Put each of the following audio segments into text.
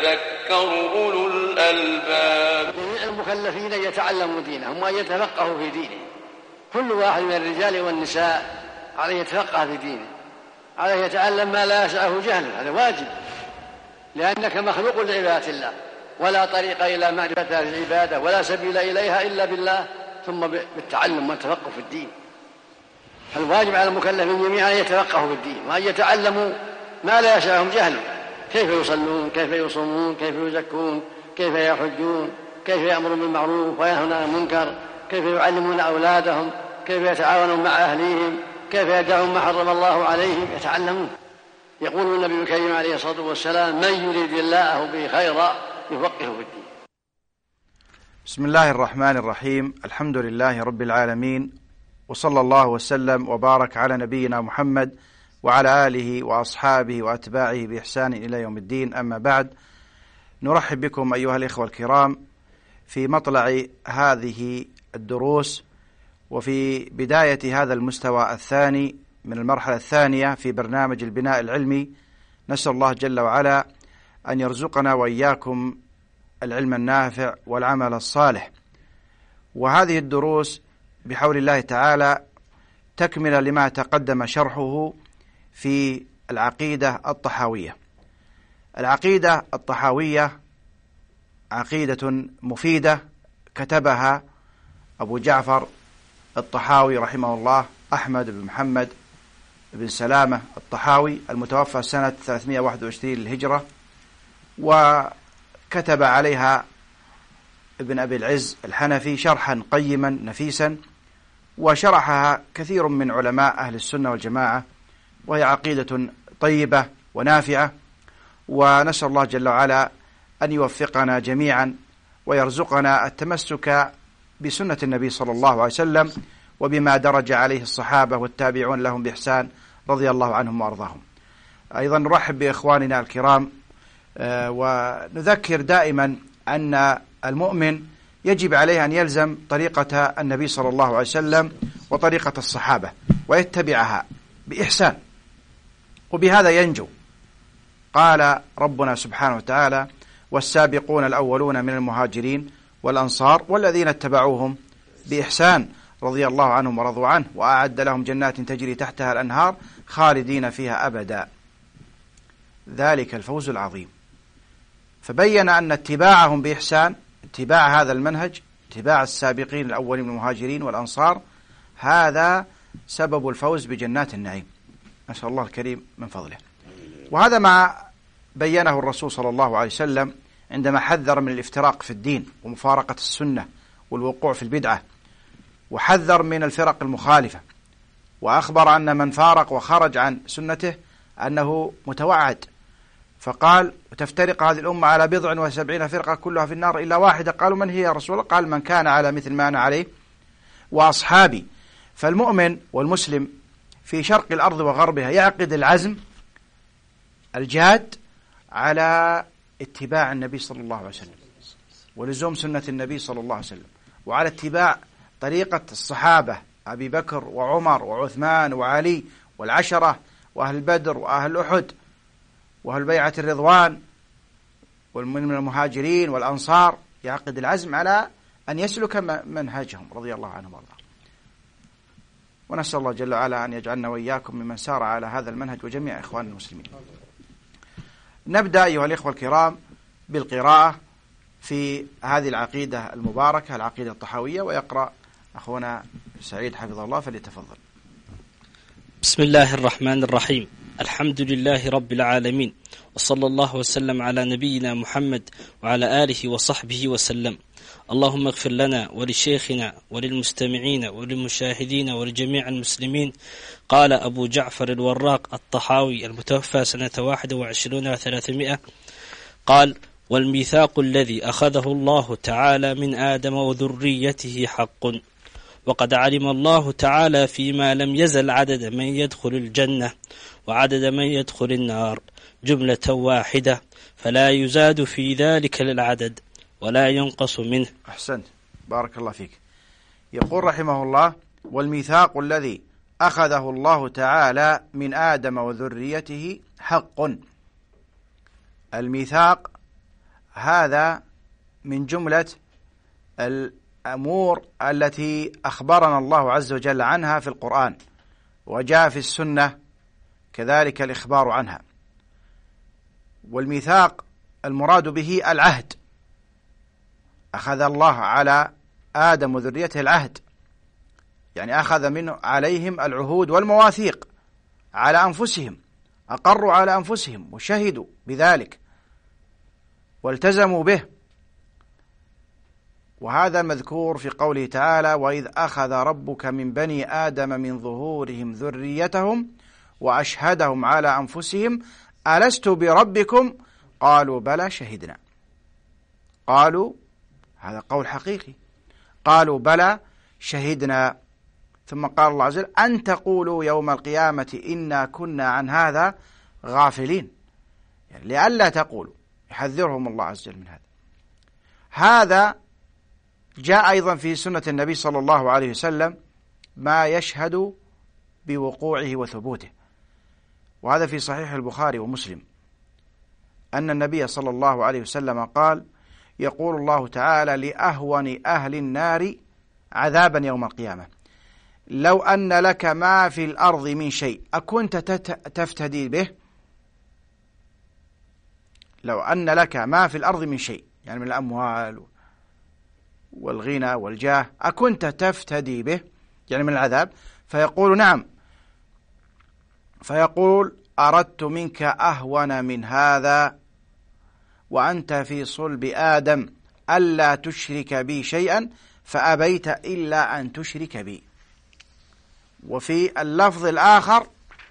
يتذكر أولو الألباب. جميع المكلفين يتعلموا دينهم وأن يتفقهوا في دينه. كل واحد من الرجال والنساء عليه يتفقه في دينه، عليه يتعلم ما لا يسعه جهله، هذا واجب، لأنك مخلوق لعبادة الله، ولا طريق إلى معرفة هذه العبادة ولا سبيل إليها إلا بالله، ثم بالتعلم والتفقه في الدين. الواجب على المكلفين جميعا أن يتفقهوا في الدين وأن يتعلموا ما لا يسعهم جهله، كيف يصلون، كيف يصومون، كيف يزكون، كيف يحجون، كيف يأمرون بالمعروف وينهون عن المنكر، كيف يعلمون أولادهم، كيف يتعاونون مع أهليهم، كيف يدعون ما حرم الله عليهم، يتعلمون. يقول النبي الكريم عليه الصلاة والسلام: من يريد الله به خيرا يفقهه في الدين. بسم الله الرحمن الرحيم. الحمد لله رب العالمين، وصلى الله وسلم وبارك على نبينا محمد وعلى آله وأصحابه وأتباعه بإحسان إلى يوم الدين. أما بعد، نرحب بكم أيها الإخوة الكرام في مطلع هذه الدروس وفي بداية هذا المستوى الثاني من المرحلة الثانية في برنامج البناء العلمي. نسأل الله جل وعلا أن يرزقنا وإياكم العلم النافع والعمل الصالح. وهذه الدروس بحول الله تعالى تكمل لما تقدم شرحه في العقيدة الطحاوية. العقيدة الطحاوية عقيدة مفيدة كتبها أبو جعفر الطحاوي رحمه الله، أحمد بن محمد بن سلامة الطحاوي، المتوفى سنة 321 للهجرة، وكتب عليها ابن أبي العز الحنفي شرحا قيما نفيسا، وشرحها كثير من علماء أهل السنة والجماعة، وهي عقيدة طيبة ونافعة. ونسأل الله جل وعلا أن يوفقنا جميعا ويرزقنا التمسك بسنة النبي صلى الله عليه وسلم وبما درج عليه الصحابة والتابعون لهم بإحسان رضي الله عنهم وأرضاهم. أيضا نرحب بإخواننا الكرام، ونذكر دائما أن المؤمن يجب عليه أن يلزم طريقة النبي صلى الله عليه وسلم وطريقة الصحابة ويتبعها بإحسان، وبهذا ينجو. قال ربنا سبحانه وتعالى: والسابقون الأولون من المهاجرين والأنصار والذين اتبعوهم بإحسان رضي الله عنهم ورضوا عنه وأعد لهم جنات تجري تحتها الأنهار خالدين فيها أبدا، ذلك الفوز العظيم. فبين أن اتباعهم بإحسان، اتباع هذا المنهج، اتباع السابقين الأولين من المهاجرين والأنصار، هذا سبب الفوز بجنات النعيم، نسأل الله الكريم من فضله. وهذا ما بينه الرسول صلى الله عليه وسلم عندما حذر من الافتراق في الدين ومفارقة السنة والوقوع في البدعة، وحذر من الفرق المخالفة، وأخبر أن من فارق وخرج عن سنته أنه متوعد، فقال: وتفترق هذه الأمة على 70 فرقة كلها في النار إلا واحدة. قالوا: من هي يا رسول الله؟ قال: من كان على مثل ما أنا عليه وأصحابي. فالمؤمن والمسلم في شرق الأرض وغربها يعقد العزم الجاد على اتباع النبي صلى الله عليه وسلم ولزوم سنة النبي صلى الله عليه وسلم، وعلى اتباع طريقة الصحابة أبي بكر وعمر وعثمان وعلي والعشرة وأهل بدر وأهل أحد وأهل بيعة الرضوان ومن المهاجرين والأنصار. يعقد العزم على أن يسلك منهجهم رضي الله عنهم وارضاهم. ونسأل الله جل وعلا أن يجعلنا وإياكم ممن سار على هذا المنهج وجميع إخوان المسلمين. نبدأ أيها الإخوة الكرام بالقراءة في هذه العقيدة المباركة، العقيدة الطحاوية، ويقرأ أخونا سعيد حفظه الله، فليتفضل. بسم الله الرحمن الرحيم. الحمد لله رب العالمين، وصلى الله وسلم على نبينا محمد وعلى آله وصحبه وسلم. اللهم اغفر لنا ولشيخنا وللمستمعين وللمشاهدين ولجميع المسلمين. قال أبو جعفر الوراق الطحاوي المتوفى سنة 21 و300، قال: والميثاق الذي أخذه الله تعالى من آدم وذريته حق، وقد علم الله تعالى فيما لم يزل عدد من يدخل الجنة وعدد من يدخل النار جملة واحدة، فلا يزاد في ذلك العدد ولا ينقص منه. أحسنت، بارك الله فيك. يقول رحمه الله: والميثاق الذي أخذه الله تعالى من آدم وذريته حق. الميثاق هذا من جملة الأمور التي أخبرنا الله عز وجل عنها في القرآن، وجاء في السنة كذلك الإخبار عنها. والميثاق المراد به العهد، أخذ الله على آدم وذريته العهد، يعني أخذ منه عليهم العهود والمواثيق على أنفسهم، أقروا على أنفسهم وشهدوا بذلك والتزموا به. وهذا المذكور في قوله تعالى: وإذ أخذ ربك من بني آدم من ظهورهم ذريتهم وأشهدهم على أنفسهم ألست بربكم قالوا بلى شهدنا. قالوا، هذا قول حقيقي، قالوا بلى شهدنا. ثم قال الله عز وجل: أن تقولوا يوم القيامة إنا كنا عن هذا غافلين، يعني لئلا تقولوا، يحذرهم الله عز وجل من هذا. هذا جاء أيضا في سنة النبي صلى الله عليه وسلم ما يشهد بوقوعه وثبوته، وهذا في صحيح البخاري ومسلم، أن النبي صلى الله عليه وسلم قال: يقول الله تعالى لأهون أهل النار عذابا يوم القيامة: لو أن لك ما في الأرض من شيء أكنت تفتدي به؟ لو أن لك ما في الأرض من شيء، يعني من الأموال والغنى والجاه، أكنت تفتدي به يعني من العذاب؟ فيقول: نعم. فيقول: أردت منك أهون من هذا وأنت في صلب آدم ألا تشرك بي شيئا فأبيت إلا أن تشرك بي. وفي اللفظ الآخر: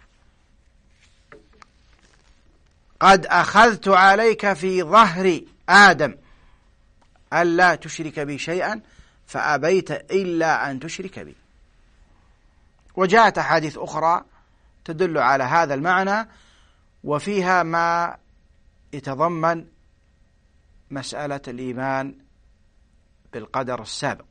قد أخذت عليك في ظهر آدم ألا تشرك بي شيئا فأبيت إلا أن تشرك بي. وجاءت أحاديث أخرى تدل على هذا المعنى، وفيها ما يتضمن مسألة الإيمان بالقدر السابق.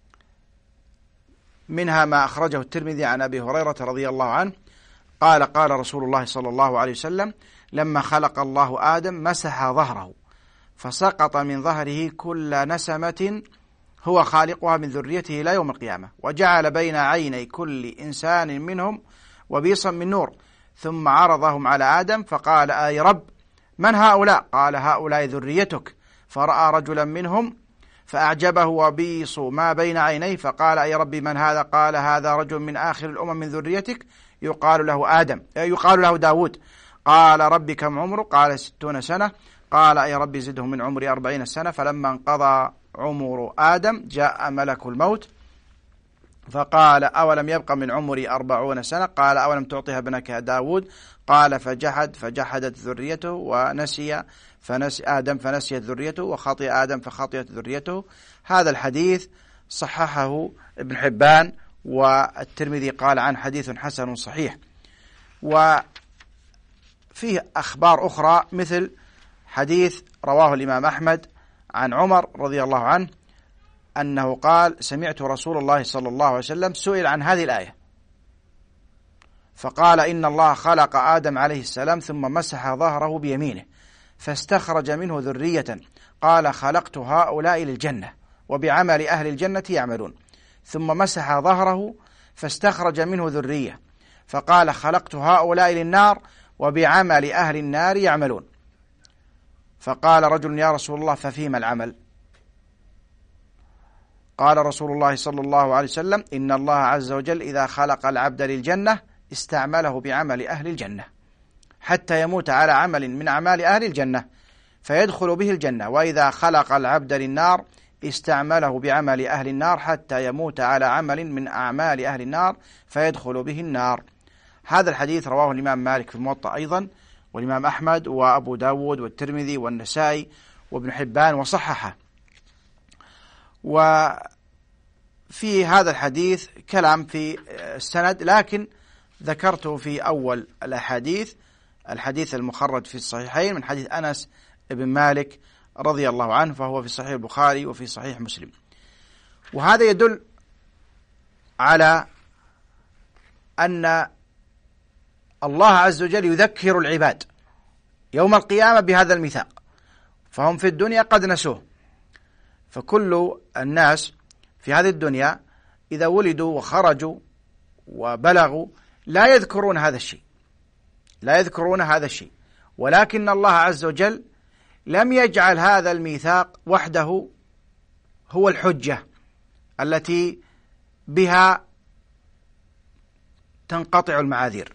منها ما أخرجه الترمذي عن أبي هريرة رضي الله عنه قال: قال رسول الله صلى الله عليه وسلم: لما خلق الله آدم مسح ظهره فسقط من ظهره كل نسمة هو خالقها من ذريته إلى يوم القيامة، وجعل بين عيني كل إنسان منهم وبيصا من نور، ثم عرضهم على آدم فقال: أي رب من هؤلاء؟ قال: هؤلاء ذريتك. فرأى رجلا منهم فأعجبه وبيص ما بين عينيه فقال: أي رب من هذا؟ قال: هذا رجل من آخر الأمم من ذريتك يقال له داود. قال: رب كم عمره؟ قال: 60 سنة. قال: أي رب زده من عمري 40 سنة. فلما انقضى عمر آدم جاء ملك الموت فقال: أولم يبق من عمري 40 سنة؟ قال: أولم تعطيها ابنك داود؟ قال: فجحدت ذريته ونسي آدم فنسيت ذريته، وخطئ آدم فخطئت ذريته. هذا الحديث صححه ابن حبان، والترمذي قال عن حديث حسن صحيح. وفيه أخبار أخرى مثل حديث رواه الإمام أحمد عن عمر رضي الله عنه أنه قال: سمعت رسول الله صلى الله عليه وسلم سئل عن هذه الآية فقال: إن الله خلق آدم عليه السلام ثم مسح ظهره بيمينه فاستخرج منه ذرية، قال: خلقت هؤلاء للجنة وبعمل أهل الجنة يعملون. ثم مسح ظهره فاستخرج منه ذرية فقال: خلقت هؤلاء للنار وبعمل أهل النار يعملون. فقال رجل: يا رسول الله ففيما العمل؟ قال رسول الله صلى الله عليه وسلم: إن الله عز وجل إذا خلق العبد للجنة استعمله بعمل أهل الجنة حتى يموت على عمل من أعمال أهل الجنة فيدخل به الجنة، وإذا خلق العبد للنار استعمله بعمل أهل النار حتى يموت على عمل من أعمال أهل النار فيدخل به النار. هذا الحديث رواه الإمام مالك في الموطأ أيضا، والإمام أحمد وأبو داود والترمذي والنسائي وابن حبان وصححه. وفي هذا الحديث كلام في السند، لكن ذكرته في أول الأحاديث، الحديث المخرج في الصحيحين من حديث أنس بن مالك رضي الله عنه، فهو في صحيح البخاري وفي صحيح مسلم. وهذا يدل على أن الله عز وجل يذكر العباد يوم القيامة بهذا الميثاق، فهم في الدنيا قد نسوه. فكل الناس في هذه الدنيا إذا ولدوا وخرجوا وبلغوا لا يذكرون هذا الشيء، لا يذكرون هذا الشيء، ولكن الله عز وجل لم يجعل هذا الميثاق وحده هو الحجة التي بها تنقطع المعاذير،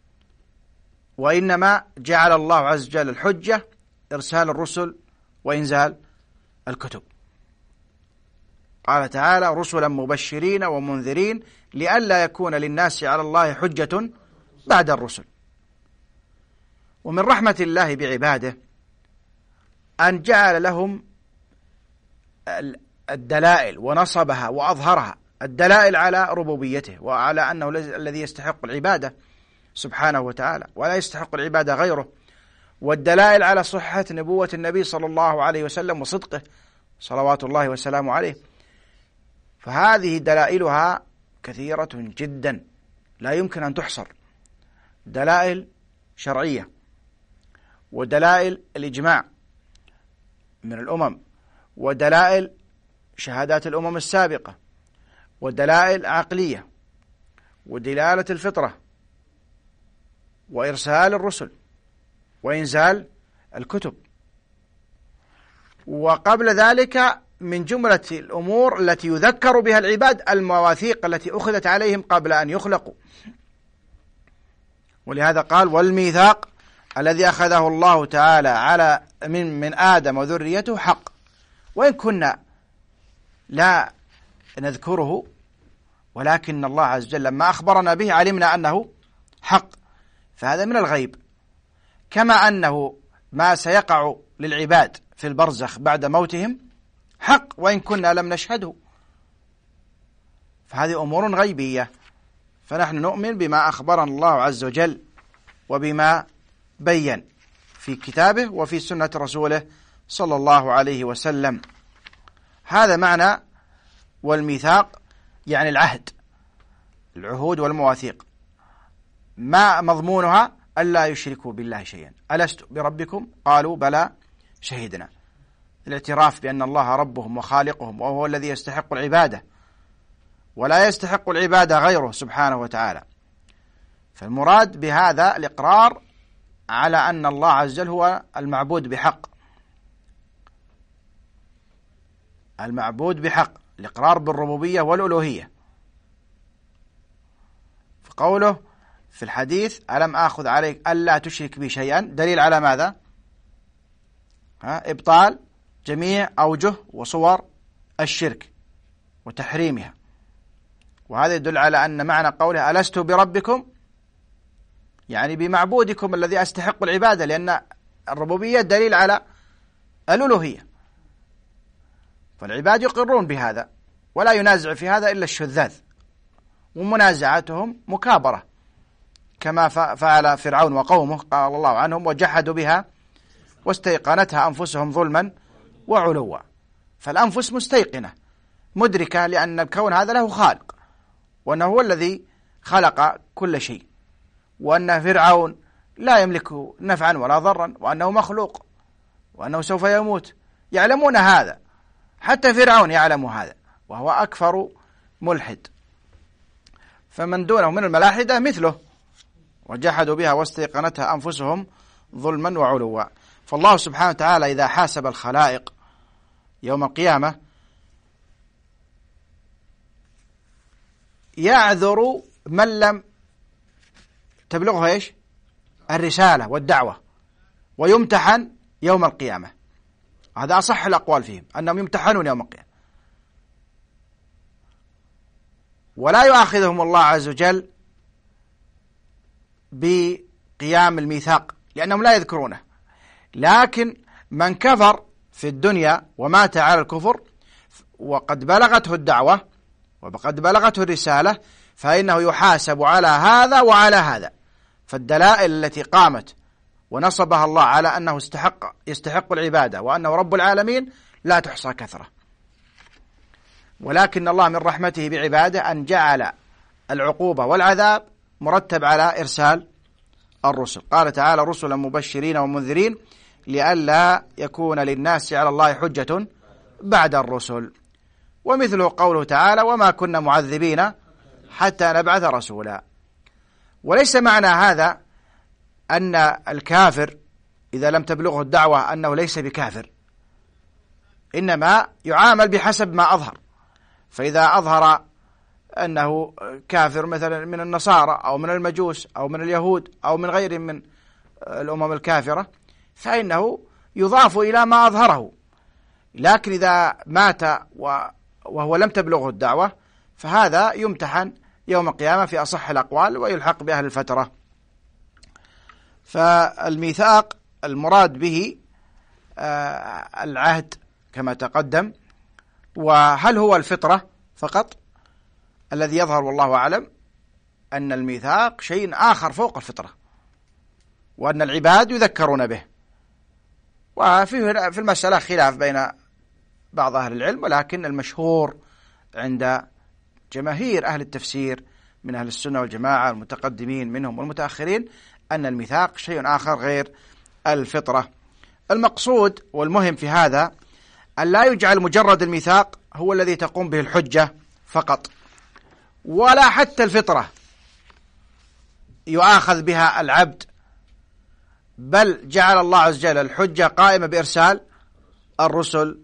وإنما جعل الله عز وجل الحجة إرسال الرسل وإنزال الكتب. قال تعالى: رسلا مبشرين ومنذرين لئلا يكون للناس على الله حجة بعد الرسل. ومن رحمة الله بعباده أن جعل لهم الدلائل ونصبها وأظهرها، الدلائل على ربوبيته وعلى أنه الذي يستحق العبادة سبحانه وتعالى ولا يستحق العبادة غيره، والدلائل على صحة نبوة النبي صلى الله عليه وسلم وصدقه صلوات الله وسلامه عليه. فهذه دلائلها كثيرة جدا لا يمكن أن تحصر، دلائل شرعية ودلائل الإجماع من الأمم ودلائل شهادات الأمم السابقة ودلائل عقلية ودلالة الفطرة وإرسال الرسل وإنزال الكتب. وقبل ذلك من جملة الأمور التي يذكر بها العباد المواثيق التي أخذت عليهم قبل أن يخلقوا، ولهذا قال: والميثاق الذي أخذه الله تعالى على من آدم وذريته حق. وإن كنا لا نذكره ولكن الله عز وجل لما أخبرنا به علمنا أنه حق، فهذا من الغيب، كما أنه ما سيقع للعباد في البرزخ بعد موتهم حق وإن كنا لم نشهده، فهذه أمور غيبية، فنحن نؤمن بما أخبرنا الله عز وجل وبما بين في كتابه وفي سنة رسوله صلى الله عليه وسلم. هذا معنى والميثاق، يعني العهد، العهود والمواثيق. ما مضمونها؟ ألا يشركوا بالله شيئا. ألست بربكم؟ قالوا بلى شهدنا. الاعتراف بأن الله ربهم وخالقهم وهو الذي يستحق العبادة ولا يستحق العبادة غيره سبحانه وتعالى. فالمراد بهذا الإقرار على أن الله عز وجل هو المعبود بحق، المعبود بحق، الإقرار بالربوبية والألوهية. فقوله في الحديث: ألم آخذ عليك ألا تشرك بي شيئا، دليل على ماذا؟ إبطال جميع أوجه وصور الشرك وتحريمها. وهذا يدل على أن معنى قوله ألست بربكم يعني بمعبودكم الذي أستحق العبادة، لأن الربوبية دليل على الألوهية، فالعباد يقرون بهذا ولا ينازع في هذا إلا الشذاذ، ومنازعتهم مكابرة كما فعل فرعون وقومه قال الله عنهم: وجحدوا بها واستيقنتها أنفسهم ظلما وعلوا. فالأنفس مستيقنة مدركة لأن الكون هذا له خالق، وأنه هو الذي خلق كل شيء، وأن فرعون لا يملك نفعا ولا ضرا، وأنه مخلوق، وأنه سوف يموت. يعلمون هذا، حتى فرعون يعلم هذا وهو أكفر ملحد. فمن دونه من الملاحدة مثله: وجحدوا بها واستيقنتها أنفسهم ظلما وعلوا. فالله سبحانه وتعالى إذا حاسب الخلائق يوم القيامة يعذر من لم تبلغه إيش؟ الرسالة والدعوة، ويمتحن يوم القيامة. هذا أصح الأقوال فيهم، أنهم يمتحنون يوم القيامة، ولا يؤاخذهم الله عز وجل بقيام الميثاق لأنهم لا يذكرونه. لكن من كفر في الدنيا ومات على الكفر وقد بلغته الدعوة وقد بلغته الرسالة فإنه يحاسب على هذا وعلى هذا. فالدلائل التي قامت ونصبها الله على أنه يستحق العبادة وأنه رب العالمين لا تحصى كثرة، ولكن الله من رحمته بعباده أن جعل العقوبة والعذاب مرتب على إرسال الرسل. قال تعالى: رسلا مبشرين ومنذرين لئلا يكون للناس على الله حجة بعد الرسل. ومثله قوله تعالى وما كنا معذبين حتى نبعث رسولا. وليس معنى هذا أن الكافر إذا لم تبلغه الدعوة أنه ليس بكافر، إنما يعامل بحسب ما أظهر. فإذا أظهر أنه كافر مثلا من النصارى أو من المجوس أو من اليهود أو من غير من الأمم الكافرة فإنه يضاف إلى ما أظهره. لكن إذا مات وهو لم تبلغه الدعوة فهذا يمتحن يوم القيامة في أصح الأقوال ويلحق بأهل الفترة. فالميثاق المراد به العهد كما تقدم. وهل هو الفطرة فقط؟ الذي يظهر والله أعلم أن الميثاق شيء آخر فوق الفطرة، وأن العباد يذكرون به. وفي المسألة خلاف بين بعض أهل العلم، ولكن المشهور عند جماهير أهل التفسير من أهل السنة والجماعة المتقدمين منهم والمتأخرين أن الميثاق شيء آخر غير الفطرة. المقصود والمهم في هذا أن لا يجعل مجرد الميثاق هو الذي تقوم به الحجة فقط، ولا حتى الفطرة يؤاخذ بها العبد، بل جعل الله عز وجل الحجة قائمة بإرسال الرسل.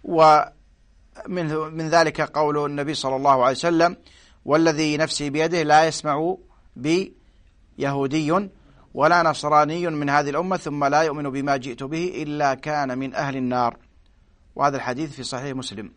ومن ذلك قول النبي صلى الله عليه وسلم والذي نفسي بيده لا يسمع بي يهودي ولا نصراني من هذه الأمة ثم لا يؤمن بما جئت به إلا كان من أهل النار. وهذا الحديث في صحيح مسلم.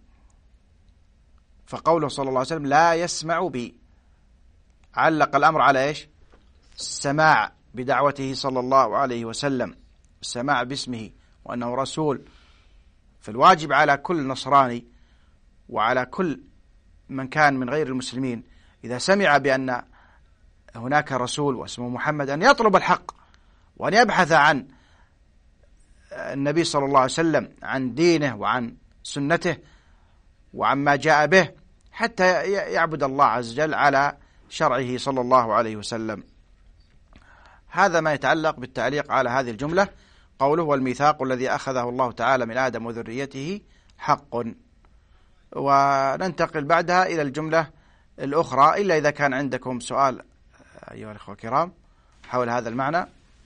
فقوله صلى الله عليه وسلم لا يسمع بي علق الأمر على إيش؟ السماع بدعوته صلى الله عليه وسلم، السماع باسمه وأنه رسول. فالواجب على كل نصراني وعلى كل من كان من غير المسلمين إذا سمع بأن هناك رسول واسمه محمد أن يطلب الحق وأن يبحث عن النبي صلى الله عليه وسلم، عن دينه وعن سنته وعما جاء به، حتى يعبد الله عز وجل على شرعه صلى الله عليه وسلم. هذا ما يتعلق بالتعليق على هذه الجملة. قوله والميثاق الذي أخذه الله تعالى من آدم وذريته حق. وننتقل بعدها إلى الجملة الأخرى، إلا إذا كان عندكم سؤال أيها الأخوة الكرام حول هذا المعنى.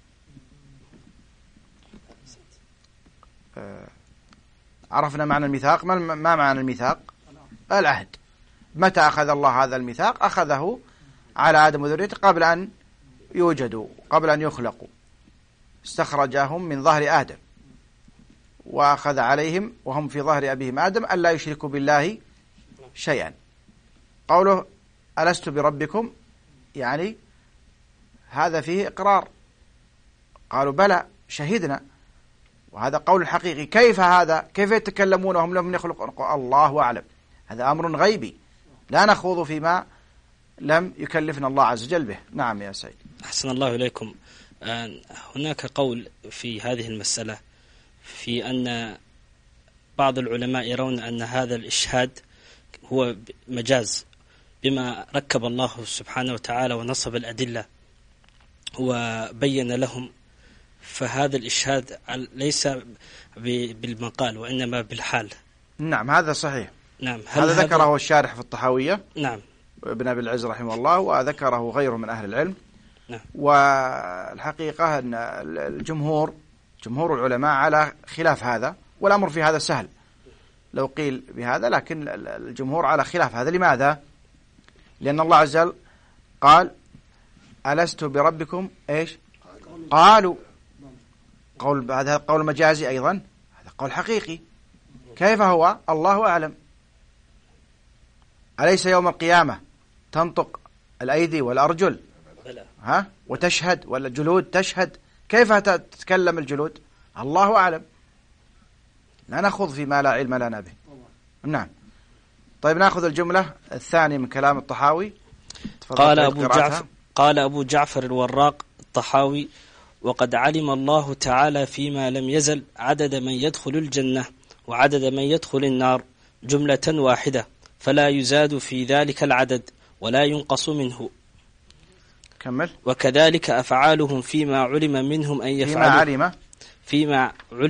عرفنا معنى الميثاق. ما معنى الميثاق؟ العهد. متى أخذ الله هذا الميثاق؟ أخذه على آدم وذريته قبل أن يوجدوا، قبل أن يخلقوا. استخرجهم من ظهر آدم وأخذ عليهم وهم في ظهر أبيهم آدم ألا يشركوا بالله شيئا. قوله ألست بربكم يعني هذا فيه إقرار. قالوا بلى شهدنا، وهذا قول حقيقي. كيف هذا؟ كيف يتكلمون وهم لم يخلقوا؟ الله أعلم، هذا أمر غيبي لا نخوض فيما لم يكلفنا الله عز وجل به. نعم يا سيد. أحسن الله إليكم. هناك قول في هذه المسألة في أن بعض العلماء يرون أن هذا الإشهاد هو مجاز بما ركب الله سبحانه وتعالى ونصب الأدلة وبين لهم، فهذا الإشهاد ليس بالمقال وإنما بالحال. نعم هذا صحيح. نعم هذا ذكره الشارح في الطحاوية. نعم. ابن أبي العز رحمه الله، وذكره غيره من أهل العلم. نعم. والحقيقة أن جمهور العلماء على خلاف هذا، والأمر في هذا سهل لو قيل بهذا، لكن الجمهور على خلاف هذا. لماذا؟ لأن الله عز وجل قال ألست بربكم إيش؟ قالوا. هذا قول مجازي أيضا، هذا قول حقيقي. كيف هو؟ الله أعلم. أليس يوم القيامة تنطق الأيدي والأرجل وتشهد، ولا الجلود تشهد؟ كيف تتكلم الجلود؟ الله أعلم. لا نخوض فيما لا علم لنا به. نعم. طيب نأخذ الجملة الثانية من كلام الطحاوي. قال أبو جعفر الوراق الطحاوي: وقد علم الله تعالى فيما لم يزل عدد من يدخل الجنة وعدد من يدخل النار جملة واحدة، فلا يزاد في ذلك العدد ولا ينقص منه. كمل. وكذلك أفعالهم فيما علم منهم أن يفعلوا فيما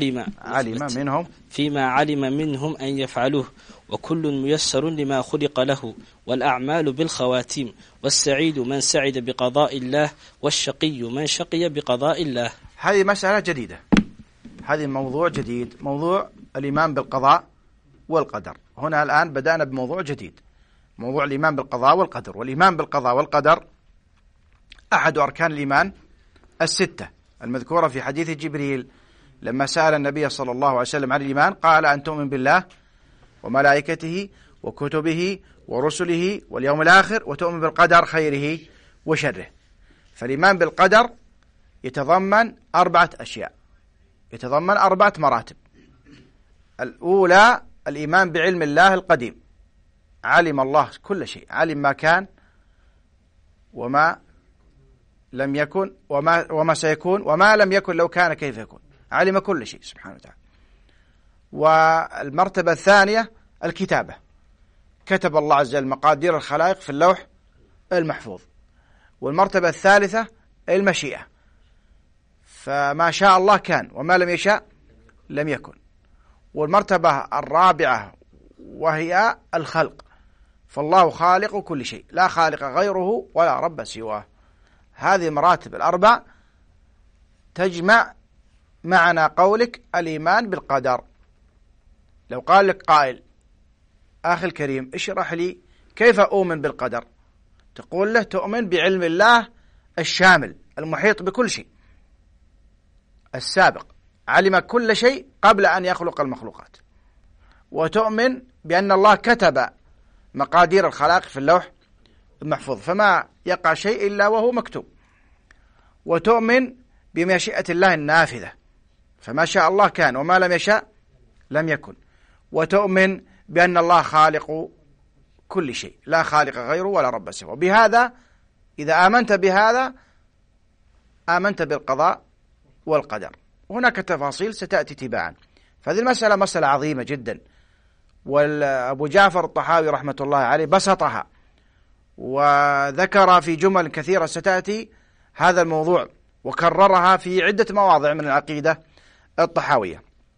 علم منهم أن يفعلوه، وكل ميسر لما خلق له، والأعمال بالخواتيم، والسعيد من سعد بقضاء الله، والشقي من شقي بقضاء الله. هذه مسألة جديدة، هذه موضوع جديد، موضوع الإيمان بالقضاء والقدر. هنا الآن بدأنا بموضوع جديد، موضوع الإيمان بالقضاء والقدر. والإيمان بالقضاء والقدر أحد أركان الإيمان الستة المذكورة في حديث جبريل لما سأل النبي صلى الله عليه وسلم عن الإيمان، قال أن تؤمن بالله وملائكته وكتبه ورسله واليوم الآخر، وتؤمن بالقدر خيره وشره. فالإيمان بالقدر يتضمن 4 أشياء، يتضمن 4 مراتب. الأولى الإيمان بعلم الله القديم، علم الله كل شيء، علم ما كان وما لم يكن وما سيكون وما لم يكن لو كان كيف يكون، علم كل شيء سبحانه وتعالى. والمرتبة الثانية الكتابة، كتب الله عز وجل مقادير الخلائق في اللوح المحفوظ. والمرتبة الثالثة المشيئة، فما شاء الله كان وما لم يشاء لم يكن. والمرتبة الرابعة وهي الخلق، فالله خالق كل شيء، لا خالق غيره ولا رب سواه. هذه المراتب ال4 تجمع معنى قولك الإيمان بالقدر. لو قال لك قائل أخي الكريم اشرح لي كيف أؤمن بالقدر، تقول له تؤمن بعلم الله الشامل المحيط بكل شيء السابق، علم كل شيء قبل أن يخلق المخلوقات، وتؤمن بأن الله كتب مقادير الخلائق في اللوح المحفوظ، فما يقع شيء إلا وهو مكتوب. وتؤمن بمشيئة الله النافذة، فما شاء الله كان وما لم يشاء لم يكن. وتؤمن بأن الله خالق كل شيء، لا خالق غيره ولا رب سواه. بهذا إذا آمنت بهذا آمنت بالقضاء والقدر. وهناك تفاصيل ستأتي تباعا. فهذه المسألة مسألة عظيمة جدا، وأبو جعفر الطحاوي رحمة الله عليه بسطها وذكر في جمل كثيرة ستأتي هذا الموضوع، وكررها في عدة مواضع من العقيدة الطحاوية.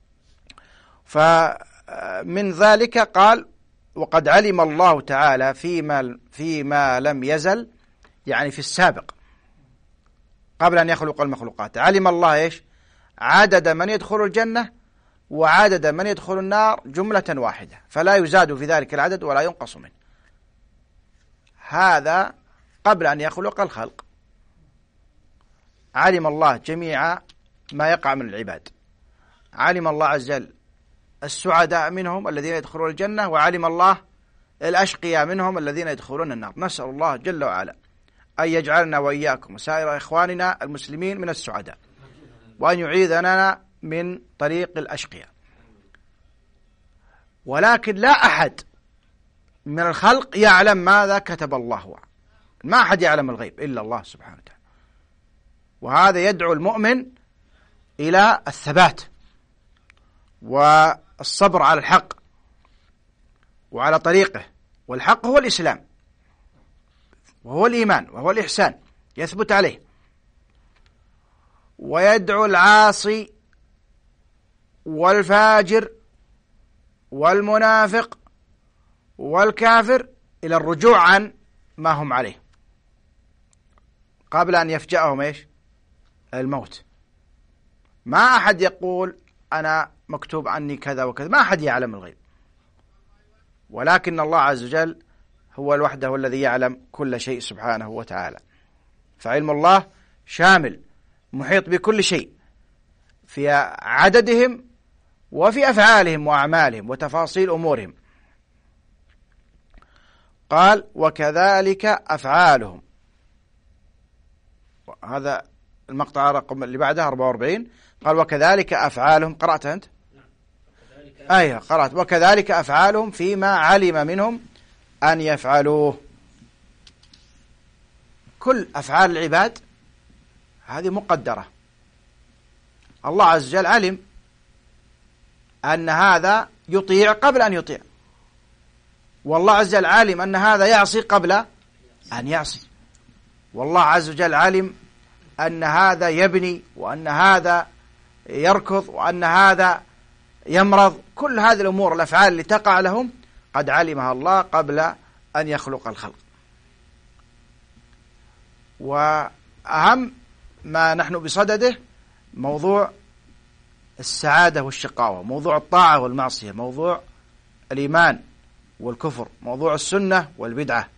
فمن ذلك قال وقد علم الله تعالى فيما لم يزل، يعني في السابق قبل أن يخلق المخلوقات، علم الله إيش؟ عدد من يدخل الجنة وعدد من يدخل النار جملة واحدة، فلا يزاد في ذلك العدد ولا ينقص منه. هذا قبل أن يخلق الخلق، علم الله جميع ما يقع من العباد، علم الله عز وجل السعداء منهم الذين يدخلون الجنة، وعلم الله الأشقياء منهم الذين يدخلون النار. نسأل الله جل وعلا أن يجعلنا وإياكم وسائر إخواننا المسلمين من السعداء، وأن يعيذنا من طريق الأشقياء. ولكن لا أحد من الخلق يعلم ماذا كتب الله، ما أحد يعلم الغيب إلا الله سبحانه وتعالى. وهذا يدعو المؤمن إلى الثبات والصبر على الحق وعلى طريقه، والحق هو الإسلام وهو الإيمان وهو الإحسان، يثبت عليه. ويدعو العاصي والفاجر والمنافق والكافر إلى الرجوع عن ما هم عليه قبل أن يفجأهم إيش؟ الموت. ما أحد يقول أنا مكتوب عني كذا وكذا، ما أحد يعلم الغيب، ولكن الله عز وجل هو الوحده الذي يعلم كل شيء سبحانه وتعالى. فعلم الله شامل محيط بكل شيء في عددهم وفي أفعالهم وأعمالهم وتفاصيل أمورهم. قال وكذلك أفعالهم، هذا المقطع رقم اللي بعده 44. قال وكذلك أفعالهم، قرأت أنت؟ أيوة قرأت. وكذلك أفعالهم فيما علم منهم أن يفعلوه. كل أفعال العباد هذه مقدرة، الله عز وجل علم أن هذا يطيع قبل أن يطيع، والله عز وجل علم أن هذا يعصي قبل أن يعصي، والله عز وجل علم أن هذا يبني وأن هذا يركض وأن هذا يمرض، كل هذه الأمور الأفعال اللي تقع لهم قد علمها الله قبل أن يخلق الخلق. وأهم ما نحن بصدده موضوع السعادة والشقاوة، موضوع الطاعة والمعصية، موضوع الإيمان والكفر، موضوع السنة والبدعة.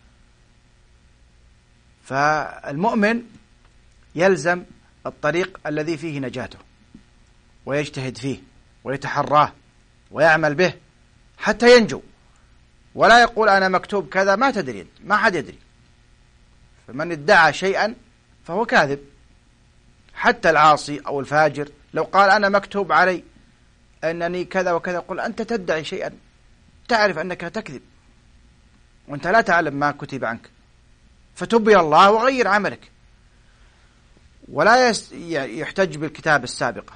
فالمؤمن يلزم الطريق الذي فيه نجاته ويجتهد فيه ويتحراه ويعمل به حتى ينجو، ولا يقول أنا مكتوب كذا، ما تدري، ما حد يدري. فمن ادعى شيئا فهو كاذب. حتى العاصي أو الفاجر لو قال أنا مكتوب علي أنني كذا وكذا، قل أنت تدعي شيئا تعرف أنك تكذب وأنت لا تعلم ما كتب عنك، فتب إلى الله وغير عملك. ولا يحتج بالكتاب السابقة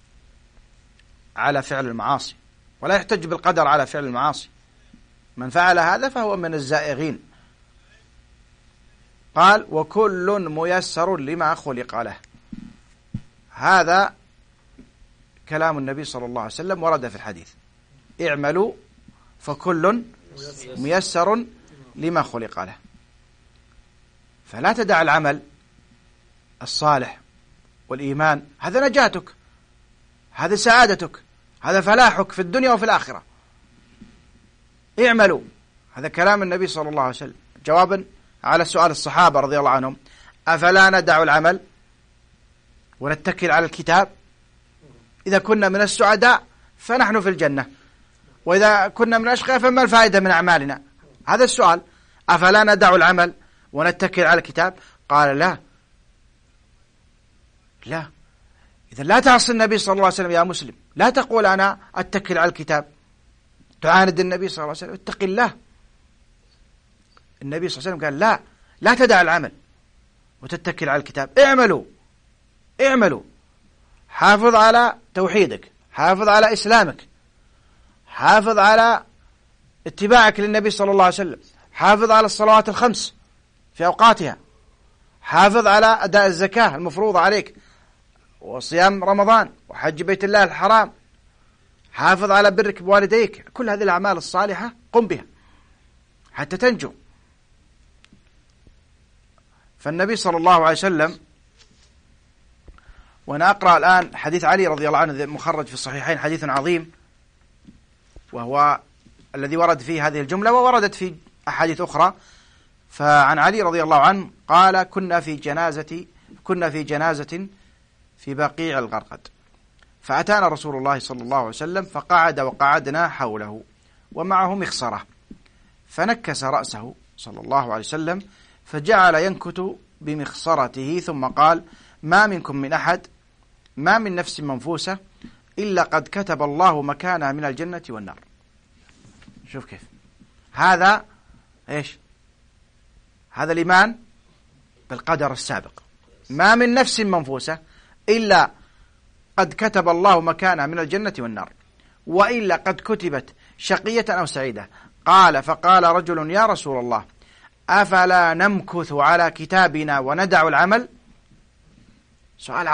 على فعل المعاصي، ولا يحتج بالقدر على فعل المعاصي. من فعل هذا فهو من الزائغين. قال وكل ميسر لما خلق له. هذا كلام النبي صلى الله عليه وسلم ورد في الحديث: اعملوا فكل ميسر لما خلق له. فلا تدع العمل الصالح والإيمان، هذا نجاتك، هذا سعادتك، هذا فلاحك في الدنيا وفي الآخرة. اعملوا، هذا كلام النبي صلى الله عليه وسلم جوابا على سؤال الصحابة رضي الله عنهم: أفلا ندع العمل ونتكل على الكتاب؟ إذا كنا من السعداء فنحن في الجنة، وإذا كنا من الأشقياء فما الفائدة من أعمالنا؟ هذا السؤال. أفلا ندع العمل ونتكل على الكتاب؟ قال لا. إذا لا تعصي النبي صلى الله عليه وسلم يا مسلم، لا تقول أنا أتكل على الكتاب، تعاند النبي صلى الله عليه وسلم. اتق الله. النبي صلى الله عليه وسلم قال لا تدع العمل وتتكل على الكتاب. اعملوا، حافظ على توحيدك، حافظ على إسلامك، حافظ على اتباعك للنبي صلى الله عليه وسلم، حافظ على الصلوات الخمس في أوقاتها، حافظ على أداء الزكاة المفروضة عليك، وصيام رمضان، وحج بيت الله الحرام، حافظ على برك بوالديك. كل هذه الأعمال الصالحة قم بها حتى تنجو. فالنبي صلى الله عليه وسلم، وأنا أقرأ الآن حديث علي رضي الله عنه مخرج في الصحيحين، حديث عظيم، وهو الذي ورد فيه هذه الجملة ووردت في أحاديث أخرى. فعن علي رضي الله عنه قال: كنا في جنازة في بقيع الغرقد، فأتانا رسول الله صلى الله عليه وسلم فقعد وقعدنا حوله ومعه مخصرة، فنكس رأسه صلى الله عليه وسلم فجعل ينكت بمخصرته، ثم قال: ما منكم من أحد، ما من نفس منفوسة إلا قد كتب الله مكانها من الجنة والنار. شوف كيف هذا إيش؟ هذا الإيمان بالقدر السابق. ما من نفس منفوسة إلا قد كتب الله مكانها من الجنة والنار، وإلا قد كتبت شقية أو سعيدة. قال: فقال رجل: يا رسول الله، أفلا نمكث على كتابنا وندع العمل؟ سؤال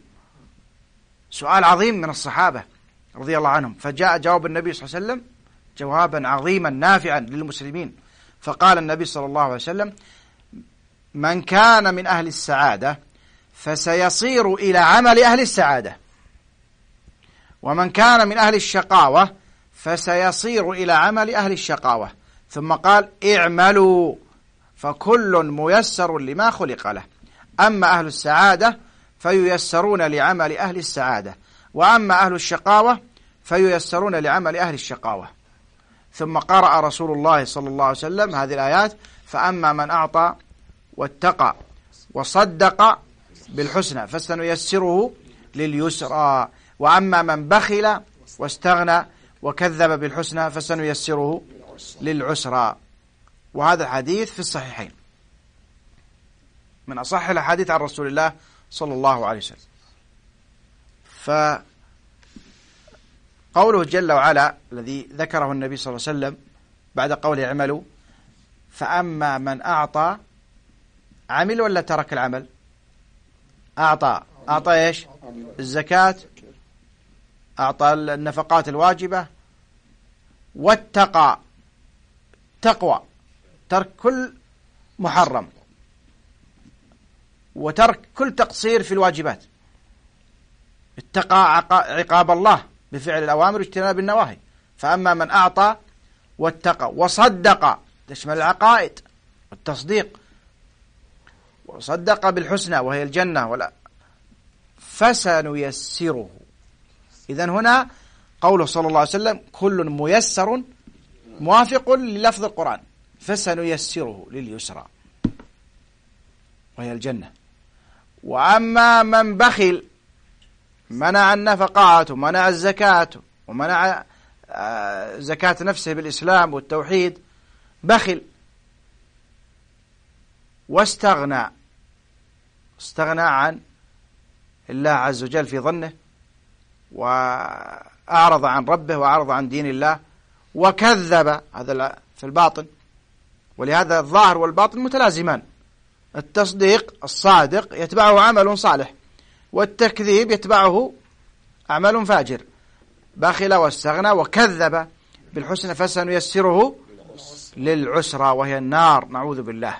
عظيم من الصحابة رضي الله عنهم. فجاء جواب النبي صلى الله عليه وسلم جوابا عظيما نافعا للمسلمين. فقال النبي صلى الله عليه وسلم: من كان من أهل السعادة فسيصير إلى عمل أهل السعادة، ومن كان من أهل الشقاوة فسيصير إلى عمل أهل الشقاوة. ثم قال: اعملوا فكل ميسر لما خلق له. أما أهل السعادة فييسرون لعمل أهل السعادة، وأما أهل الشقاوة فييسرون لعمل أهل الشقاوة. ثم قرأ رسول الله صلى الله عليه وسلم هذه الآيات: فأما من أعطى واتقى وصدق بالحسنى فسنيسره لليسرى، وأما من بخل واستغنى وكذب بالحسنى فسنيسره للعسرى. وهذا الحديث في الصحيحين، من أصح الحديث عن رسول الله صلى الله عليه وسلم. فقوله جل وعلا الذي ذكره النبي صلى الله عليه وسلم بعد قوله اعملوا: فأما من أعطى، عمل ولا ترك العمل؟ أعطى إيش؟ الزكاة أعطى النفقات الواجبة، واتقى تقوى ترك كل محرم وترك كل تقصير في الواجبات، اتقى عقاب الله بفعل الأوامر واجتناب النواهي. فأما من أعطى واتقى وصدق، تشمل العقائد والتصديق، وصدق بالحسنى وهي الجنة ولا فسنيسره. إذن هنا قوله صلى الله عليه وسلم كل ميسر موافق للفظ القرآن، فسنيسره لليسرى وهي الجنة. وأما من بخل، منع النفقات ومنع الزكاة ومنع زكاة نفسه بالإسلام والتوحيد، بخل واستغنى عن الله عز وجل في ظنه، وأعرض عن ربه وأعرض عن دين الله، وكذب، هذا في الباطن. ولهذا الظاهر والباطن متلازمان، التصديق الصادق يتبعه عمل صالح، والتكذيب يتبعه عمل فاجر. بخل واستغنى وكذب بالحسنى فسنيسره للعسرى وهي النار، نعوذ بالله.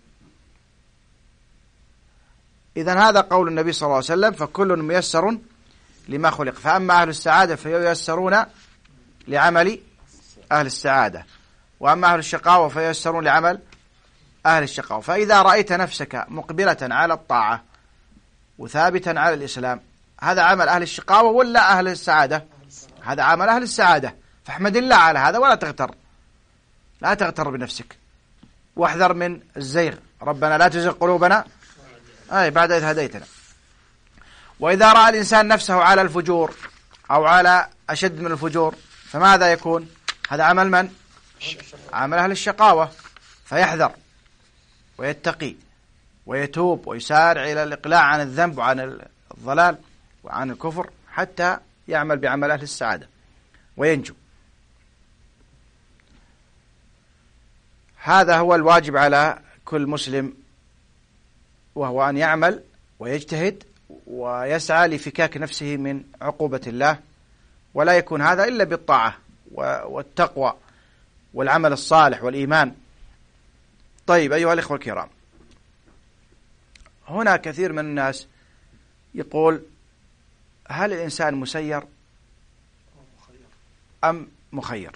إذن هذا قول النبي صلى الله عليه وسلم فكل ميسر لما خلق. فأما أهل السعادة فييسرون لعمل أهل السعادة، وأما أهل الشقاوة فييسرون لعمل أهل الشقاوة. فإذا رأيت نفسك مقبلة على الطاعة وثابتا على الإسلام، هذا عمل أهل الشقاوة ولا أهل السعادة؟ هذا عمل أهل السعادة، فاحمد الله على هذا ولا تغتر، لا تغتر بنفسك، واحذر من الزيغ. ربنا لا تزغ قلوبنا بعد إذ هديتنا. وإذا رأى الإنسان نفسه على الفجور أو على أشد من الفجور فماذا يكون؟ هذا عمل من؟ عمل أهل الشقاوة، فيحذر ويتقي ويتوب ويسارع إلى الإقلاع عن الذنب وعن الضلال وعن الكفر حتى يعمل بعمل أهل السعادة وينجو. هذا هو الواجب على كل مسلم، وهو أن يعمل ويجتهد ويسعى لفكاك نفسه من عقوبة الله، ولا يكون هذا إلا بالطاعة والتقوى والعمل الصالح والإيمان. طيب أيها الإخوة الكرام، هنا كثير من الناس يقول هل الإنسان مسير أم مخير؟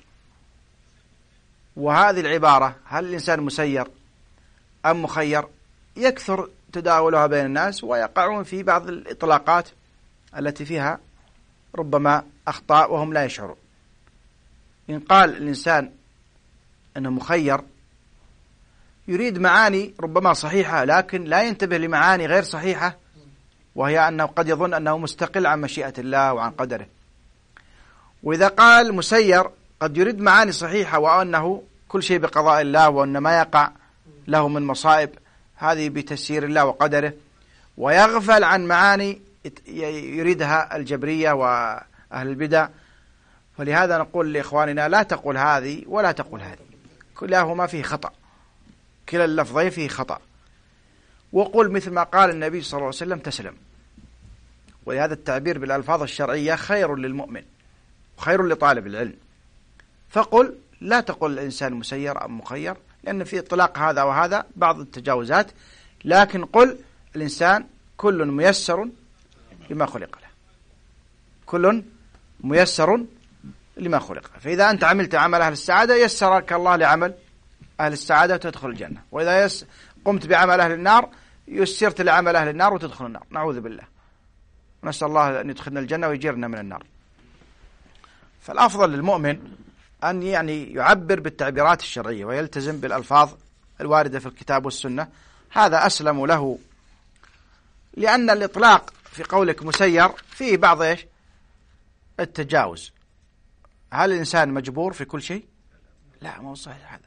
وهذه العبارة هل الإنسان مسير أم مخير يكثر تداولها بين الناس، ويقعون في بعض الإطلاقات التي فيها ربما أخطاء وهم لا يشعرون. إن قال الإنسان أنه مخير يريد معاني ربما صحيحة، لكن لا ينتبه لمعاني غير صحيحة، وهي أنه قد يظن أنه مستقل عن مشيئة الله وعن قدره. وإذا قال مسير قد يريد معاني صحيحة، وأنه كل شيء بقضاء الله، وأن ما يقع له من مصائب هذه بتسيير الله وقدره، ويغفل عن معاني يريدها الجبرية وأهل البدع. فلهذا نقول لإخواننا لا تقول هذه ولا تقول هذه، كلاهما فيه خطأ، كلا اللفظين فيه خطأ. وقل مثل ما قال النبي صلى الله عليه وسلم تسلم. ولهذا التعبير بالألفاظ الشرعية خير للمؤمن وخير لطالب العلم. فقل لا تقل الإنسان مسير أم مخير، لأن في إطلاق هذا وهذا بعض التجاوزات، لكن قل الإنسان كل ميسر لما خلق له، كل ميسر لما خلق له. فإذا أنت عملت عمل أهل السعادة يسرك الله لعمل أهل السعادة وتدخل الجنة، وإذا قمت بعمل أهل النار يسرت لعمل أهل النار وتدخل النار، نعوذ بالله، نسأل الله أن يدخلنا الجنة ويجيرنا من النار. فالأفضل للمؤمن أن يعبر بالتعبيرات الشرعية ويلتزم بالألفاظ الواردة في الكتاب والسنة، هذا أسلم له. لأن الإطلاق في قولك مسير فيه بعض التجاوز. هل الإنسان مجبور في كل شيء؟ لا، ما هو صحيح هذا.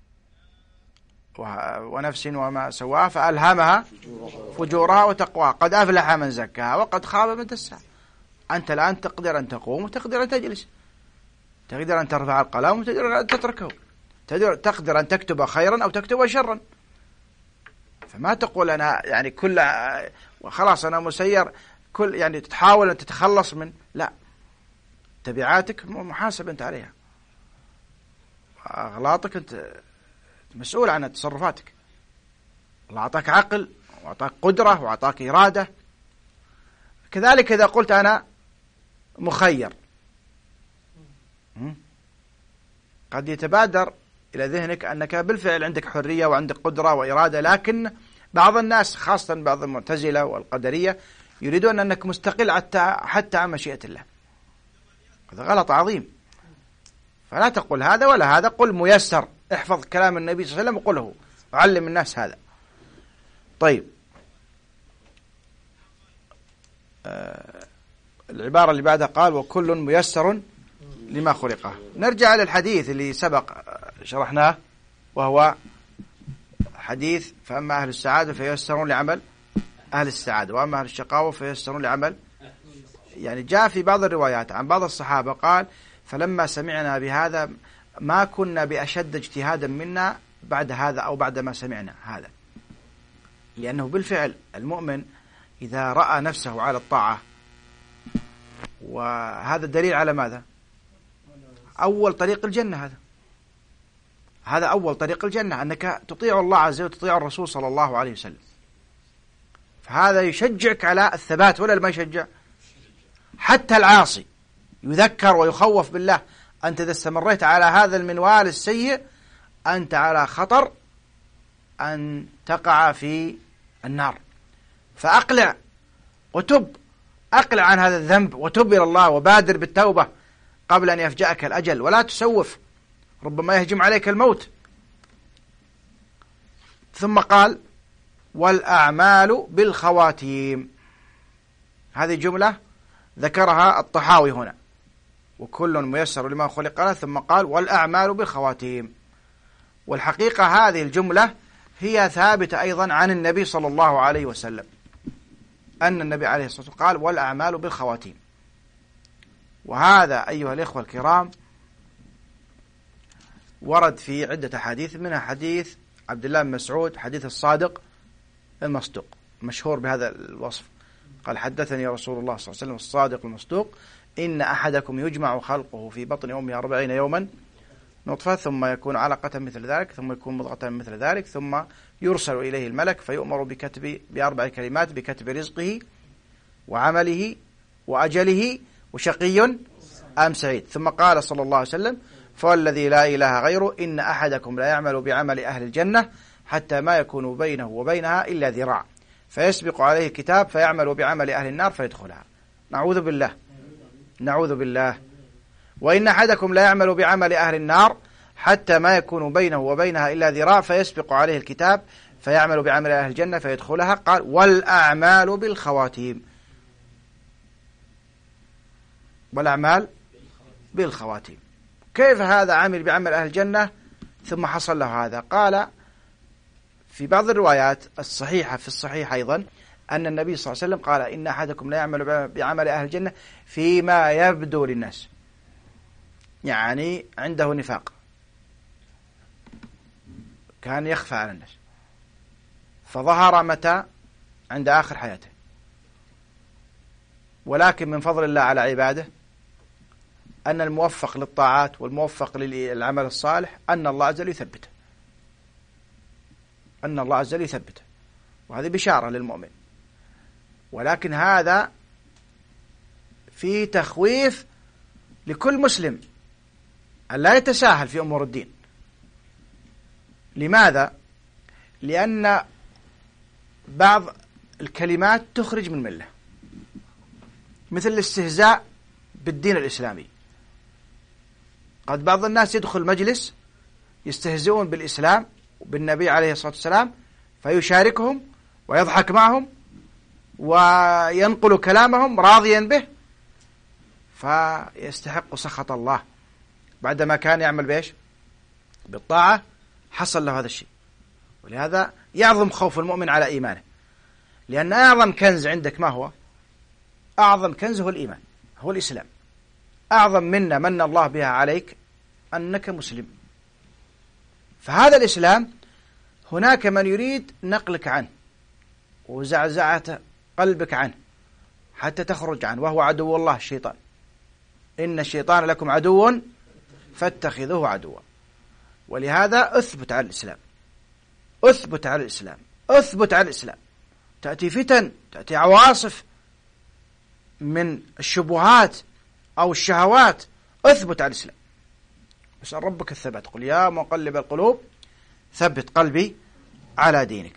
ونفس وما سواها فألهمها فجورها وتقواها قد أفلح من زكاها وقد خاب من دساها. أنت الآن تقدر أن تقوم وتقدر أن تجلس، تقدر أن ترفع القلم وتقدر أن تتركه، تقدر أن تكتب خيرا أو تكتب شرا. فما تقول أنا كل خلاص أنا مسير، كل تحاول أن تتخلص من، لا، تبعاتك محاسب أنت عليها، أغلاطك أنت مسؤول عن تصرفاتك. الله أعطاك عقل وأعطاك قدرة وأعطاك إرادة. كذلك إذا قلت أنا مخير، قد يتبادر إلى ذهنك أنك بالفعل عندك حرية وعندك قدرة وإرادة، لكن بعض الناس خاصة بعض المعتزلة والقدرية يريدون أنك مستقل حتى عن مشيئة الله. هذا غلط عظيم. فلا تقول هذا ولا هذا، قل ميسر، احفظ كلام النبي صلى الله عليه وسلم وقله وعلم الناس هذا. طيب، العبارة اللي بعدها قال وكل ميسر لما خلقه. نرجع للحديث اللي سبق شرحناه، وهو حديث فأما أهل السعادة فييسرون لعمل أهل السعادة، وأما أهل الشقاوة فييسرون لعمل. يعني جاء في بعض الروايات عن بعض الصحابة قال فلما سمعنا بهذا ما كنا بأشد اجتهادا منا بعد هذا أو بعد ما سمعنا هذا. لأنه بالفعل المؤمن إذا رأى نفسه على الطاعة، وهذا دليل على ماذا؟ أول طريق الجنة. هذا أول طريق الجنة، أنك تطيع الله عز وجل وتطيع الرسول صلى الله عليه وسلم. فهذا يشجعك على الثبات ولا ما يشجع؟ حتى العاصي يذكر ويخوف بالله، أنت إذا استمريت على هذا المنوال السيء أنت على خطر أن تقع في النار. فأقلع وتب، أقلع عن هذا الذنب وتب إلى الله وبادر بالتوبة قبل أن يفجأك الأجل، ولا تسوف، ربما يهجم عليك الموت. ثم قال والأعمال بالخواتيم. هذه جملة ذكرها الطحاوي هنا، وكل ميسر لما خلق له، ثم قال والأعمال بالخواتيم. والحقيقة هذه الجملة هي ثابتة أيضا عن النبي صلى الله عليه وسلم، أن النبي عليه الصلاة والسلام قال والأعمال بالخواتيم. وهذا أيها الإخوة الكرام ورد في عدة حديث، منها حديث عبد الله بن مسعود، حديث الصادق المصدوق مشهور بهذا الوصف. قال حدثني رسول الله صلى الله عليه وسلم الصادق المصدوق إن أحدكم يجمع خلقه في بطن أمه 40 يوما نطفة ثم يكون علقة مثل ذلك ثم يكون مضغة مثل ذلك ثم يرسل إليه الملك فيؤمر بأربع كلمات: بكتب رزقه وعمله وأجله وشقي أم سعيد. ثم قال صلى الله عليه وسلم فوالذي لا إله غيره إن أحدكم لا يعمل بعمل أهل الجنة حتى ما يكون بينه وبينها إلا ذراع فيسبق عليه الكتاب فيعمل بعمل أهل النار فيدخلها. نعوذ بالله، نعوذ بالله. وإن أحدكم لا يعمل بعمل أهل النار حتى ما يكون بينه وبينها إلا ذراع فيسبق عليه الكتاب فيعمل بعمل أهل الجنة فيدخلها. قال والأعمال بالخواتيم، والأعمال بالخواتيم. كيف هذا عمل بعمل أهل الجنة ثم حصل له هذا؟ قال في بعض الروايات الصحيحة في الصحيح أيضا أن النبي صلى الله عليه وسلم قال إن أحدكم لا يعمل بعمل أهل الجنة فيما يبدو للناس، يعني عنده نفاق كان يخفى على الناس، فظهر متى؟ عند آخر حياته. ولكن من فضل الله على عباده أن الموفق للطاعات والموفق للعمل الصالح أن الله عز وجل يثبته، أن الله عز وجل يثبته، وهذه بشارة للمؤمن. ولكن هذا فيه تخويف لكل مسلم أن لا يتساهل في أمور الدين. لماذا؟ لأن بعض الكلمات تخرج من ملة، مثل الاستهزاء بالدين الإسلامي. قد بعض الناس يدخل مجلس يستهزئون بالإسلام وبالنبي عليه الصلاة والسلام فيشاركهم ويضحك معهم وينقل كلامهم راضيا به، فيستحق سخط الله بعدما كان يعمل بإيش؟ بالطاعة. حصل له هذا الشيء. ولهذا يعظم خوف المؤمن على إيمانه، لأن أعظم كنز عندك ما هو؟ أعظم كنز هو الإيمان، هو الإسلام. أعظم منا من الله بها عليك أنك مسلم. فهذا الإسلام هناك من يريد نقلك عنه وزعزعة قلبك عنه حتى تخرج عنه، وهو عدو الله الشيطان. إن الشيطان لكم عدو فاتخذوه عدوا. ولهذا أثبت على الإسلام، أثبت على الإسلام، أثبت على الإسلام. تأتي فتن، تأتي عواصف من الشبهات أو الشهوات، أثبت على الإسلام. اسأل ربك الثبات، قل يا مقلب القلوب ثبت قلبي على دينك.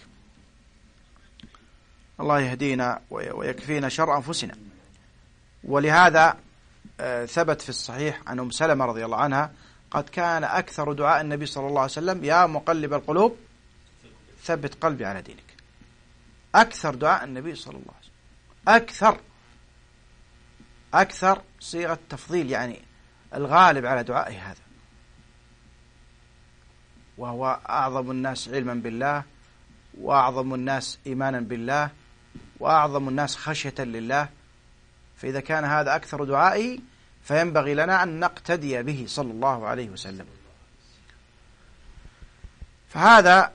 الله يهدينا ويكفينا شر أنفسنا. ولهذا ثبت في الصحيح عن أم سلمة رضي الله عنها قد كان أكثر دعاء النبي صلى الله عليه وسلم يا مقلب القلوب ثبت قلبي على دينك. أكثر دعاء النبي صلى الله عليه وسلم، أكثر صيغة تفضيل، يعني الغالب على دعائه هذا. وهو أعظم الناس علما بالله، وأعظم الناس إيمانا بالله، وأعظم الناس خشية لله. فإذا كان هذا أكثر دعائه فينبغي لنا أن نقتدي به صلى الله عليه وسلم. فهذا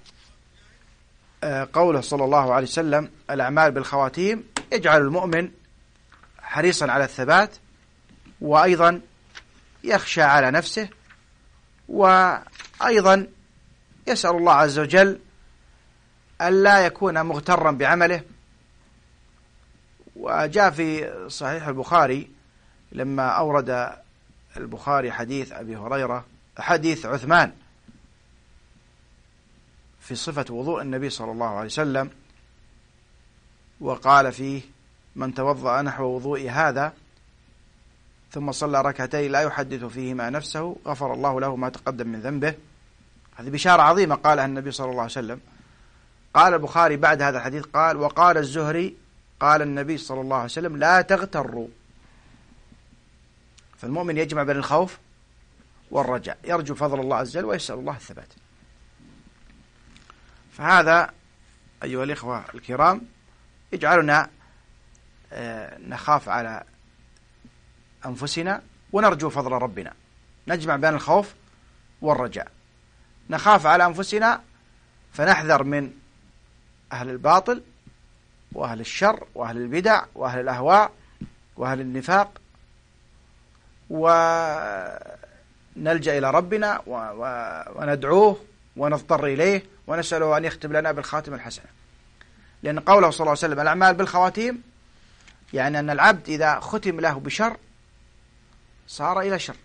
قوله صلى الله عليه وسلم الأعمال بالخواتيم يجعل المؤمن حريصا على الثبات، وأيضا يخشى على نفسه، وأيضا يسأل الله عز وجل ألا يكون مغترا بعمله. وجاء في صحيح البخاري لما أورد البخاري حديث أبي هريرة، حديث عثمان في صفة وضوء النبي صلى الله عليه وسلم، وقال فيه من توضأ نحو وضوء هذا ثم صلى ركعتين لا يحدث فيهما نفسه غفر الله له ما تقدم من ذنبه. هذه بشارة عظيمة قالها النبي صلى الله عليه وسلم. قال البخاري بعد هذا الحديث قال وقال الزهري قال النبي صلى الله عليه وسلم لا تغتروا. فالمؤمن يجمع بين الخوف والرجاء، يرجو فضل الله عز وجل ويسأل الله الثبات. فهذا أيها الإخوة الكرام يجعلنا نخاف على أنفسنا ونرجو فضل ربنا، نجمع بين الخوف والرجاء. نخاف على أنفسنا فنحذر من أهل الباطل وأهل الشر وأهل البدع وأهل الأهواء وأهل النفاق، ونلجأ إلى ربنا وندعوه ونضطر إليه ونسأله أن يختم لنا بالخاتمة الحسنة. لأن قوله صلى الله عليه وسلم الأعمال بالخواتيم يعني أن العبد إذا ختم له بشر صار إلى شر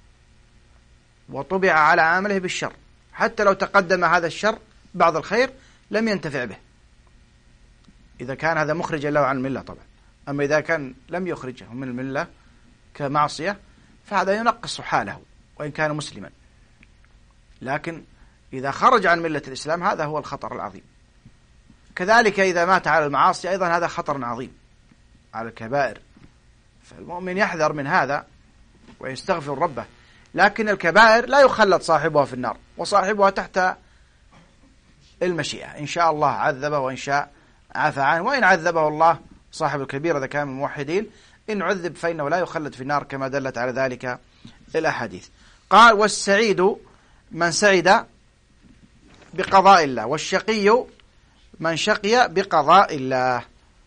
وطبع على عمله بالشر، حتى لو تقدم هذا الشر بعض الخير لم ينتفع به، إذا كان هذا مخرجا له عن الملة طبعا. أما إذا كان لم يخرجه من الملة كمعصية فهذا ينقص حاله وإن كان مسلما، لكن إذا خرج عن ملة الإسلام هذا هو الخطر العظيم. كذلك إذا مات على المعاصي أيضا هذا خطر عظيم على الكبائر، فالمؤمن يحذر من هذا ويستغفر ربه. لكن الكبائر لا يخلد صاحبها في النار، وصاحبها تحت المشيئة، إن شاء الله عذبه وإن شاء عفى عنه. وإن عذبه الله صاحب الكبيرة إذا كان من الموحدين إن عذب فإنه لا يخلد في النار كما دلت على ذلك الأحاديث. قال والسعيد من سعد بقضاء الله، والشقي من شقي بقضاء الله.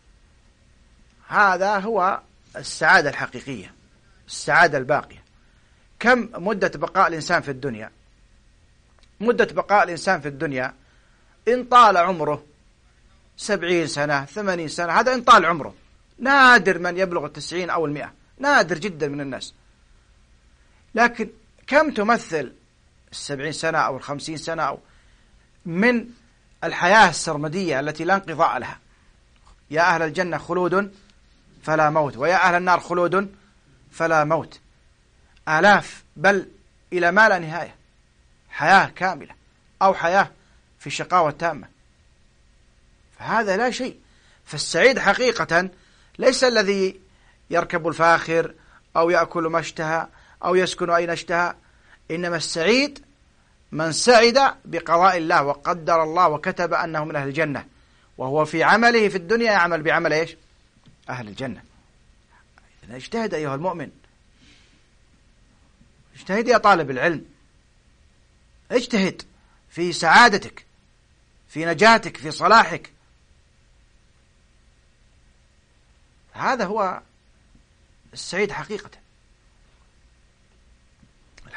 هذا هو السعادة الحقيقية، السعادة الباقية. كم مدة بقاء الإنسان في الدنيا؟ مدة بقاء الإنسان في الدنيا إن طال عمره 70 سنة 80 سنة، هذا إن طال عمره. نادر من يبلغ 90 أو 100، نادر جدا من الناس. لكن كم تمثل 70 سنة أو 50 سنة أو من الحياة السرمدية التي لا انقضاء لها؟ يا أهل الجنة خلود فلا موت، ويا أهل النار خلود فلا موت. آلاف بل إلى ما لا نهاية، حياة كاملة أو حياة في شقاوة تامة. فهذا لا شيء. فالسعيد حقيقة ليس الذي يركب الفاخر أو يأكل ما اشتهى أو يسكن أين اشتهى، إنما السعيد من سعد بقضاء الله وقدر الله وكتب أنه من أهل الجنة، وهو في عمله في الدنيا يعمل بعمل إيش؟ أهل الجنة. اجتهد أيها المؤمن، اجتهد يا طالب العلم، اجتهد في سعادتك، في نجاتك، في صلاحك. هذا هو السعيد حقيقة.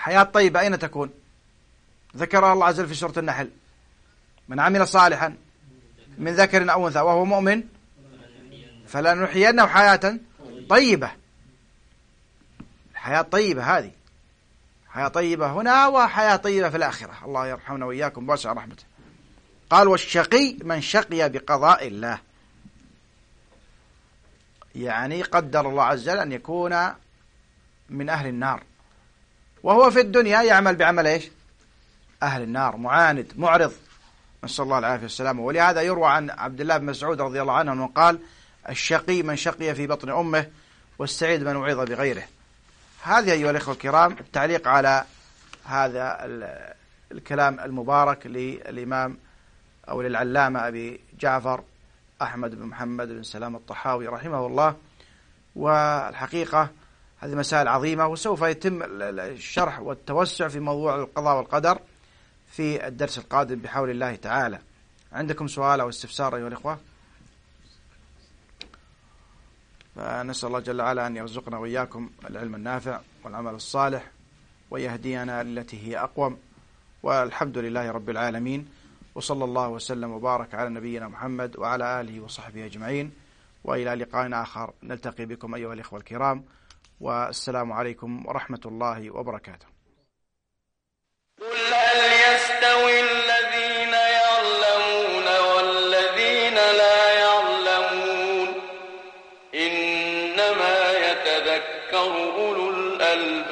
الحياة الطيبة أين تكون؟ ذكرها الله عز وجل في سورة النحل: من عمل صالحا من ذكر أو أنثى وهو مؤمن فلنحيينه حياة طيبة. الحياة الطيبة هذه حياة طيبة هنا وحياة طيبة في الآخرة، الله يرحمنا وإياكم بواسع رحمته. قال: والشقي من شقي بقضاء الله، يعني قدر الله عز وجل أن يكون من أهل النار وهو في الدنيا يعمل بعمل إيش؟ أهل النار، معاند معرض، نسأل الله العافية والسلامة. ولهذا يروى عن عبد الله بن مسعود رضي الله عنه أنه قال: الشقي من شقي في بطن أمه والسعيد من وعظ بغيره. هذه أيها الإخوة الكرام التعليق على هذا الكلام المبارك للإمام أو للعلامة أبي جعفر أحمد بن محمد بن سلام الطحاوي رحمه الله. والحقيقة هذه مسائل عظيمة، وسوف يتم الشرح والتوسع في موضوع القضاء والقدر في الدرس القادم بحول الله تعالى. عندكم سؤال أو استفسار أيها الإخوة؟ فنسأل الله جل وعلا أن يرزقنا وإياكم العلم النافع والعمل الصالح ويهدينا التي هي أقوم، والحمد لله رب العالمين، وصلى الله وسلم وبارك على نبينا محمد وعلى آله وصحبه أجمعين، وإلى لقاء آخر نلتقي بكم أيها الإخوة الكرام، والسلام عليكم ورحمة الله وبركاته. قل هل يستوي